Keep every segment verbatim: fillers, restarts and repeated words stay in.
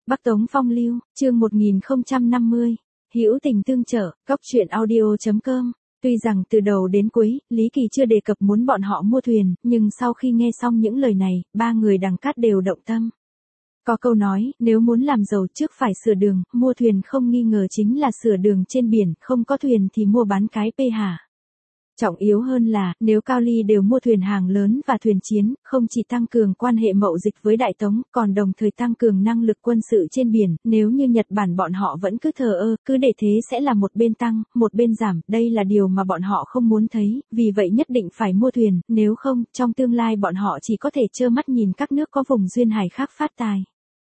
Bắc Tống Phong Lưu, chương một nghìn không trăm năm mươi. Hữu tình tương trợ, góc truyện audio chấm com. Tuy rằng từ đầu đến cuối, Lý Kỳ chưa đề cập muốn bọn họ mua thuyền, nhưng sau khi nghe xong những lời này, ba người Đằng Cát đều động tâm. Có câu nói, nếu muốn làm giàu trước phải sửa đường, mua thuyền không nghi ngờ chính là sửa đường trên biển, không có thuyền thì mua bán cái pê hả. Trọng yếu hơn là, nếu Cao Ly đều mua thuyền hàng lớn và thuyền chiến, không chỉ tăng cường quan hệ mậu dịch với Đại Tống, còn đồng thời tăng cường năng lực quân sự trên biển, nếu như Nhật Bản bọn họ vẫn cứ thờ ơ, cứ để thế sẽ là một bên tăng, một bên giảm, đây là điều mà bọn họ không muốn thấy, vì vậy nhất định phải mua thuyền, nếu không, trong tương lai bọn họ chỉ có thể trơ mắt nhìn các nước có vùng duyên hải khác phát tài.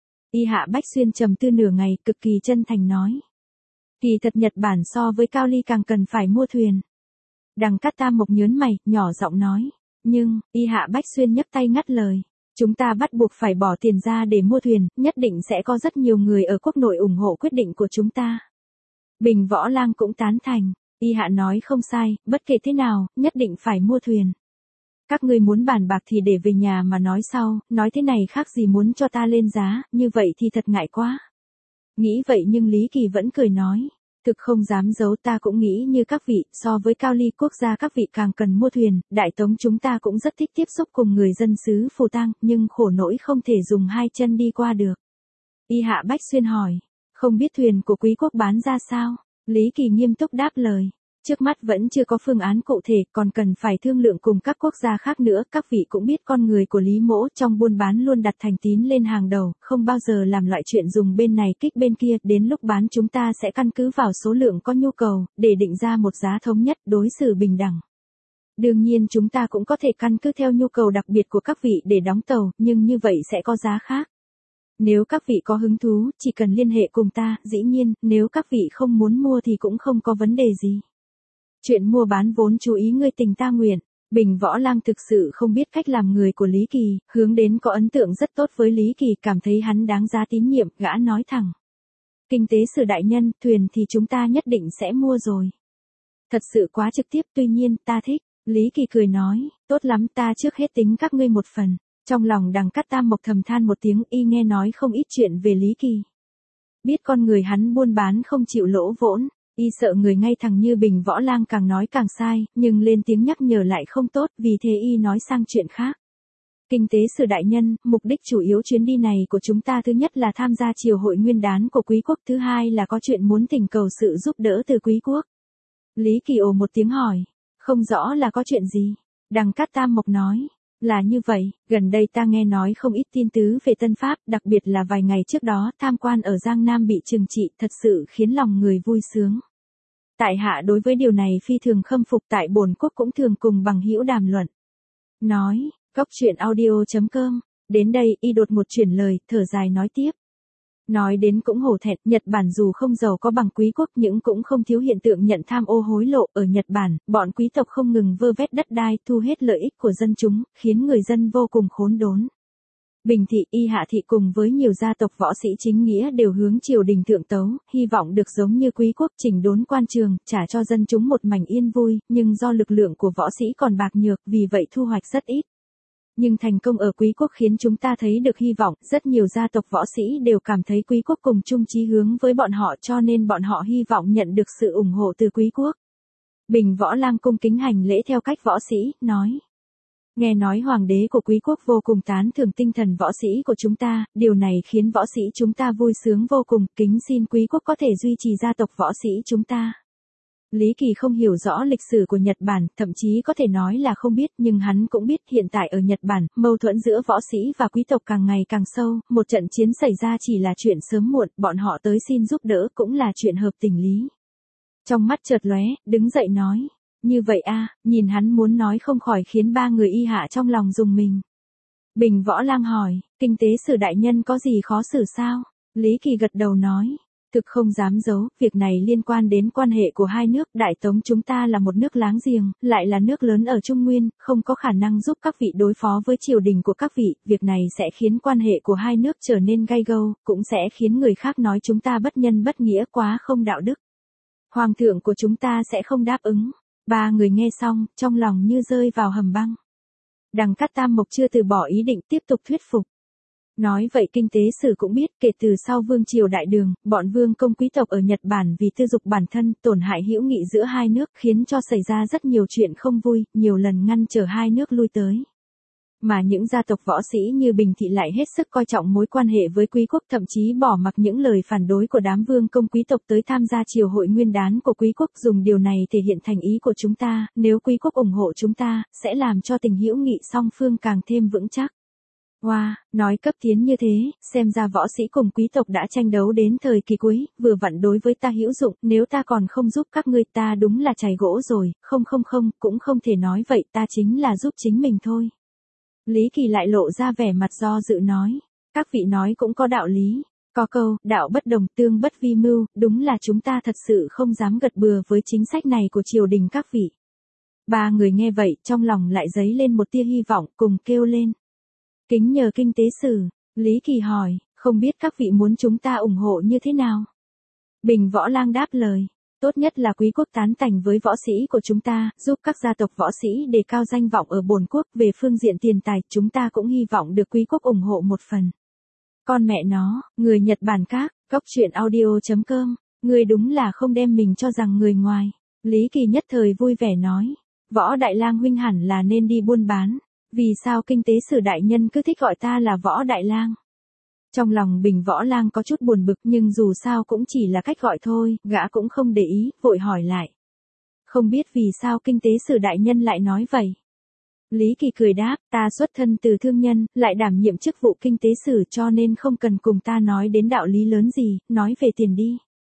Y Hạ Bách Xuyên trầm tư nửa ngày, cực kỳ chân thành nói. Kỳ thật Nhật Bản so với Cao Ly càng cần phải mua thuyền. Đằng Cát Tam Mộc nhớn mày, nhỏ giọng nói. Nhưng, Y Hạ Bách Xuyên nhấc tay ngắt lời. Chúng ta bắt buộc phải bỏ tiền ra để mua thuyền, nhất định sẽ có rất nhiều người ở quốc nội ủng hộ quyết định của chúng ta. Bình Võ Lang cũng tán thành. Y Hạ nói không sai, bất kể thế nào, nhất định phải mua thuyền. Các ngươi muốn bàn bạc thì để về nhà mà nói sau, nói thế này khác gì muốn cho ta lên giá, như vậy thì thật ngại quá. Nghĩ vậy nhưng Lý Kỳ vẫn cười nói. Thực không dám giấu, ta cũng nghĩ như các vị, so với Cao Ly quốc gia các vị càng cần mua thuyền, Đại Tống chúng ta cũng rất thích tiếp xúc cùng người dân xứ Phù Tang, nhưng khổ nỗi không thể dùng hai chân đi qua được. Y Hạ Bách Xuyên hỏi, không biết thuyền của quý quốc bán ra sao? Lý Kỳ nghiêm túc đáp lời. Trước mắt vẫn chưa có phương án cụ thể, còn cần phải thương lượng cùng các quốc gia khác nữa, các vị cũng biết con người của Lý Mỗ trong buôn bán luôn đặt thành tín lên hàng đầu, không bao giờ làm loại chuyện dùng bên này kích bên kia, đến lúc bán chúng ta sẽ căn cứ vào số lượng có nhu cầu, để định ra một giá thống nhất, đối xử bình đẳng. Đương nhiên chúng ta cũng có thể căn cứ theo nhu cầu đặc biệt của các vị để đóng tàu, nhưng như vậy sẽ có giá khác. Nếu các vị có hứng thú, chỉ cần liên hệ cùng ta, dĩ nhiên, nếu các vị không muốn mua thì cũng không có vấn đề gì. Chuyện mua bán vốn chú ý ngươi tình ta nguyện. Bình Võ Lang thực sự không biết cách làm người của Lý Kỳ, hướng đến có ấn tượng rất tốt với Lý Kỳ, cảm thấy hắn đáng giá tín nhiệm, gã nói thẳng. Kinh tế sử đại nhân, thuyền thì chúng ta nhất định sẽ mua rồi. Thật sự quá trực tiếp, tuy nhiên, ta thích. Lý Kỳ cười nói, tốt lắm, ta trước hết tính các ngươi một phần. Trong lòng Đằng Cát Tam Mộc thầm than một tiếng, y nghe nói không ít chuyện về Lý Kỳ. Biết con người hắn buôn bán không chịu lỗ vốn. Y sợ người ngay thẳng như Bình Võ Lang càng nói càng sai, nhưng lên tiếng nhắc nhở lại không tốt, vì thế y nói sang chuyện khác. Kinh tế sử đại nhân, mục đích chủ yếu chuyến đi này của chúng ta thứ nhất là tham gia triều hội nguyên đán của quý quốc, thứ hai là có chuyện muốn thỉnh cầu sự giúp đỡ từ quý quốc. Lý Kỳ ồ một tiếng hỏi, không rõ là có chuyện gì. Đằng Cát Tam Mộc nói. Là như vậy, gần đây ta nghe nói không ít tin tứ về Tân Pháp, đặc biệt là vài ngày trước đó, tham quan ở Giang Nam bị trừng trị, thật sự khiến lòng người vui sướng. Tại hạ đối với điều này phi thường khâm phục, tại bổn quốc cũng thường cùng bằng hữu đàm luận. Nói, góc truyện audio chấm com, đến đây y đột một chuyển lời, thở dài nói tiếp. Nói đến cũng hổ thẹn, Nhật Bản dù không giàu có bằng quý quốc nhưng cũng không thiếu hiện tượng nhận tham ô hối lộ. Ở Nhật Bản, bọn quý tộc không ngừng vơ vét đất đai, thu hết lợi ích của dân chúng, khiến người dân vô cùng khốn đốn. Bình thị, Y Hạ thị cùng với nhiều gia tộc võ sĩ chính nghĩa đều hướng triều đình thượng tấu, hy vọng được giống như quý quốc chỉnh đốn quan trường, trả cho dân chúng một mảnh yên vui, nhưng do lực lượng của võ sĩ còn bạc nhược, vì vậy thu hoạch rất ít. Nhưng thành công ở quý quốc khiến chúng ta thấy được hy vọng, rất nhiều gia tộc võ sĩ đều cảm thấy quý quốc cùng chung chí hướng với bọn họ, cho nên bọn họ hy vọng nhận được sự ủng hộ từ quý quốc. Bình Võ Lang cung kính hành lễ theo cách võ sĩ, nói. Nghe nói hoàng đế của quý quốc vô cùng tán thưởng tinh thần võ sĩ của chúng ta, điều này khiến võ sĩ chúng ta vui sướng vô cùng, kính xin quý quốc có thể duy trì gia tộc võ sĩ chúng ta. Lý Kỳ không hiểu rõ lịch sử của Nhật Bản, thậm chí có thể nói là không biết, nhưng hắn cũng biết hiện tại ở Nhật Bản, mâu thuẫn giữa võ sĩ và quý tộc càng ngày càng sâu, một trận chiến xảy ra chỉ là chuyện sớm muộn, bọn họ tới xin giúp đỡ cũng là chuyện hợp tình lý. Trong mắt chợt lóe, đứng dậy nói, như vậy a, nhìn hắn muốn nói không khỏi khiến ba người Y Hạ trong lòng rùng mình. Bình Võ Lang hỏi, kinh tế sử đại nhân có gì khó xử sao? Lý Kỳ gật đầu nói. Thực không dám giấu, việc này liên quan đến quan hệ của hai nước, Đại Tống chúng ta là một nước láng giềng, lại là nước lớn ở Trung Nguyên, không có khả năng giúp các vị đối phó với triều đình của các vị, việc này sẽ khiến quan hệ của hai nước trở nên gay gâu, cũng sẽ khiến người khác nói chúng ta bất nhân bất nghĩa, quá không đạo đức. Hoàng thượng của chúng ta sẽ không đáp ứng. Ba người nghe xong, trong lòng như rơi vào hầm băng. Đằng Cát Tam Mộc chưa từ bỏ ý định tiếp tục thuyết phục. Nói vậy kinh tế sử cũng biết, kể từ sau vương triều đại đường, bọn vương công quý tộc ở Nhật Bản vì tư dục bản thân, tổn hại hữu nghị giữa hai nước, khiến cho xảy ra rất nhiều chuyện không vui, nhiều lần ngăn trở hai nước lui tới. Mà những gia tộc võ sĩ như Bình Thị lại hết sức coi trọng mối quan hệ với quý quốc, thậm chí bỏ mặc những lời phản đối của đám vương công quý tộc tới tham gia triều hội nguyên đán của quý quốc, dùng điều này thể hiện thành ý của chúng ta, nếu quý quốc ủng hộ chúng ta, sẽ làm cho tình hữu nghị song phương càng thêm vững chắc. Wow, nói cấp tiến như thế, xem ra võ sĩ cùng quý tộc đã tranh đấu đến thời kỳ cuối, vừa vặn đối với ta hữu dụng, nếu ta còn không giúp các ngươi ta đúng là chày gỗ rồi, không không không, cũng không thể nói vậy, ta chính là giúp chính mình thôi. Lý Kỳ lại lộ ra vẻ mặt do dự nói, các vị nói cũng có đạo lý, có câu, đạo bất đồng tương bất vi mưu, đúng là chúng ta thật sự không dám gật bừa với chính sách này của triều đình các vị. Ba người nghe vậy, trong lòng lại dấy lên một tia hy vọng, cùng kêu lên. Kính nhờ kinh tế sử, Lý Kỳ hỏi, không biết các vị muốn chúng ta ủng hộ như thế nào? Bình Võ Lang đáp lời, tốt nhất là quý quốc tán thành với võ sĩ của chúng ta, giúp các gia tộc võ sĩ đề cao danh vọng ở bổn quốc, về phương diện tiền tài, chúng ta cũng hy vọng được quý quốc ủng hộ một phần. Con mẹ nó, người Nhật Bản các, góc truyện audio chấm com, người đúng là không đem mình cho rằng người ngoài. Lý Kỳ nhất thời vui vẻ nói, Võ Đại Lang huynh hẳn là nên đi buôn bán. Vì sao kinh tế sử đại nhân cứ thích gọi ta là Võ Đại Lang? Trong lòng Bình Võ Lang có chút buồn bực, nhưng dù sao cũng chỉ là cách gọi thôi, gã cũng không để ý, vội hỏi lại. Không biết vì sao kinh tế sử đại nhân lại nói vậy? Lý Kỳ cười đáp, ta xuất thân từ thương nhân, lại đảm nhiệm chức vụ kinh tế sử, cho nên không cần cùng ta nói đến đạo lý lớn gì, nói về tiền đi.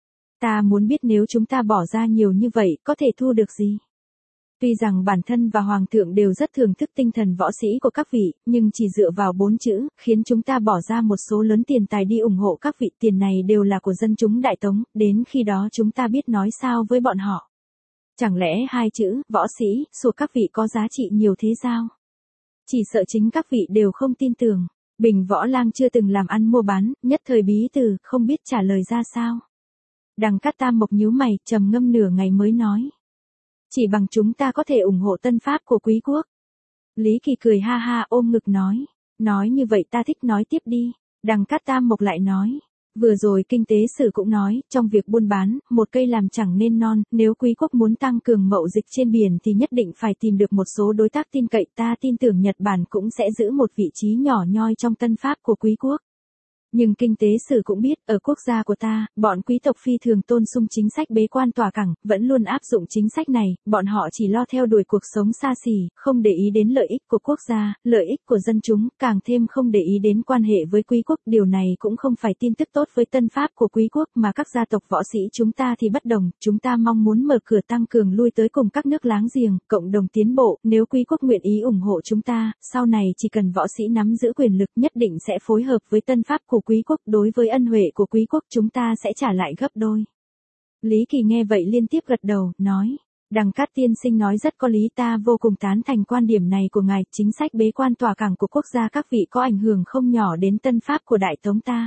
Ta muốn biết nếu chúng ta bỏ ra nhiều như vậy, có thể thu được gì? Tuy rằng bản thân và Hoàng thượng đều rất thưởng thức tinh thần võ sĩ của các vị, nhưng chỉ dựa vào bốn chữ, khiến chúng ta bỏ ra một số lớn tiền tài đi ủng hộ các vị, tiền này đều là của dân chúng Đại Tống, đến khi đó chúng ta biết nói sao với bọn họ. Chẳng lẽ hai chữ, võ sĩ, của các vị có giá trị nhiều thế sao? Chỉ sợ chính các vị đều không tin tưởng. Bình Võ Lang chưa từng làm ăn mua bán, nhất thời bí từ, không biết trả lời ra sao. Đằng Cát Tam Mộc nhíu mày, trầm ngâm nửa ngày mới nói. Chỉ bằng chúng ta có thể ủng hộ tân pháp của quý quốc. Lý Kỳ cười ha ha ôm ngực nói. Nói như vậy ta thích nói tiếp đi. Đằng Cát Tam Mộc lại nói. Vừa rồi kinh tế sử cũng nói, trong việc buôn bán, một cây làm chẳng nên non, nếu quý quốc muốn tăng cường mậu dịch trên biển thì nhất định phải tìm được một số đối tác tin cậy, ta tin tưởng Nhật Bản cũng sẽ giữ một vị trí nhỏ nhoi trong tân pháp của quý quốc. Nhưng kinh tế sử cũng biết, ở quốc gia của ta, bọn quý tộc phi thường tôn sung chính sách bế quan tỏa cảng, vẫn luôn áp dụng chính sách này, bọn họ chỉ lo theo đuổi cuộc sống xa xỉ, không để ý đến lợi ích của quốc gia, lợi ích của dân chúng, càng thêm không để ý đến quan hệ với quý quốc, điều này cũng không phải tin tức tốt với tân pháp của quý quốc, mà các gia tộc võ sĩ chúng ta thì bất đồng, chúng ta mong muốn mở cửa tăng cường lui tới cùng các nước láng giềng, cộng đồng tiến bộ, nếu quý quốc nguyện ý ủng hộ chúng ta, sau này chỉ cần võ sĩ nắm giữ quyền lực nhất định sẽ phối hợp với tân pháp của quý quốc, đối với ân huệ của quý quốc chúng ta sẽ trả lại gấp đôi. Lý Kỳ nghe vậy liên tiếp gật đầu, nói, Đằng Cát tiên sinh nói rất có lý, ta vô cùng tán thành quan điểm này của ngài, chính sách bế quan tỏa cảng của quốc gia các vị có ảnh hưởng không nhỏ đến tân pháp của Đại Tống ta.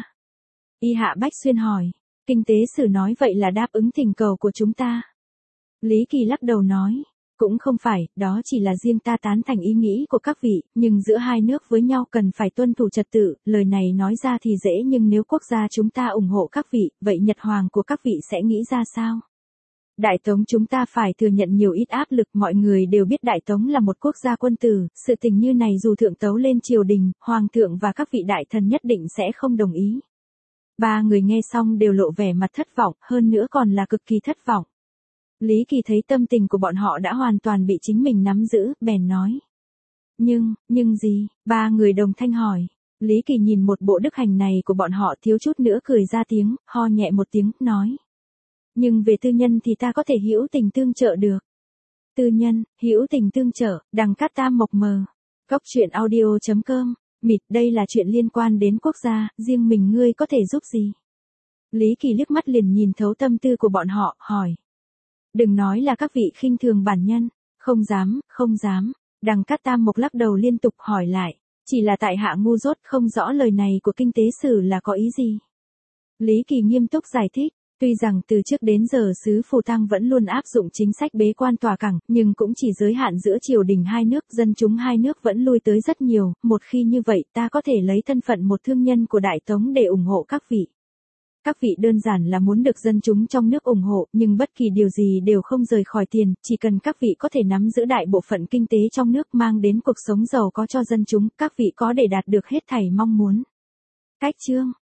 Y Hạ Bách Xuyên hỏi, kinh tế sử nói vậy là đáp ứng thỉnh cầu của chúng ta. Lý Kỳ lắc đầu nói, cũng không phải, đó chỉ là riêng ta tán thành ý nghĩ của các vị, nhưng giữa hai nước với nhau cần phải tuân thủ trật tự, lời này nói ra thì dễ nhưng nếu quốc gia chúng ta ủng hộ các vị, vậy Nhật Hoàng của các vị sẽ nghĩ ra sao? Đại Tống chúng ta phải thừa nhận nhiều ít áp lực, mọi người đều biết Đại Tống là một quốc gia quân tử, sự tình như này dù thượng tấu lên triều đình, Hoàng thượng và các vị đại thần nhất định sẽ không đồng ý. Ba người nghe xong đều lộ vẻ mặt thất vọng, hơn nữa còn là cực kỳ thất vọng. Lý Kỳ thấy tâm tình của bọn họ đã hoàn toàn bị chính mình nắm giữ, bèn nói. Nhưng, nhưng gì? Ba người đồng thanh hỏi. Lý Kỳ nhìn một bộ đức hành này của bọn họ thiếu chút nữa cười ra tiếng, ho nhẹ một tiếng, nói. Nhưng về tư nhân thì ta có thể hữu tình tương trợ được. Tư nhân, hữu tình tương trợ, Đằng Cát Tam Mộc mờ. Góc truyện audio chấm com. Mịt, đây là chuyện liên quan đến quốc gia, riêng mình ngươi có thể giúp gì? Lý Kỳ liếc mắt liền nhìn thấu tâm tư của bọn họ, hỏi. Đừng nói là các vị khinh thường bản nhân, không dám, không dám. Đằng Cát Tam Mộc lắc đầu liên tục hỏi lại, chỉ là tại hạ ngu dốt không rõ lời này của kinh tế sử là có ý gì. Lý Kỳ nghiêm túc giải thích, Tuy rằng từ trước đến giờ xứ Phù Tang vẫn luôn áp dụng chính sách bế quan tòa cảng, nhưng cũng chỉ giới hạn giữa triều đình hai nước, dân chúng hai nước vẫn lui tới rất nhiều, một khi như vậy ta có thể lấy thân phận một thương nhân của Đại Tống để ủng hộ các vị. Các vị đơn giản là muốn được dân chúng trong nước ủng hộ, nhưng bất kỳ điều gì đều không rời khỏi tiền, chỉ cần các vị có thể nắm giữ đại bộ phận kinh tế trong nước mang đến cuộc sống giàu có cho dân chúng, các vị có để đạt được hết thảy mong muốn. Cách chương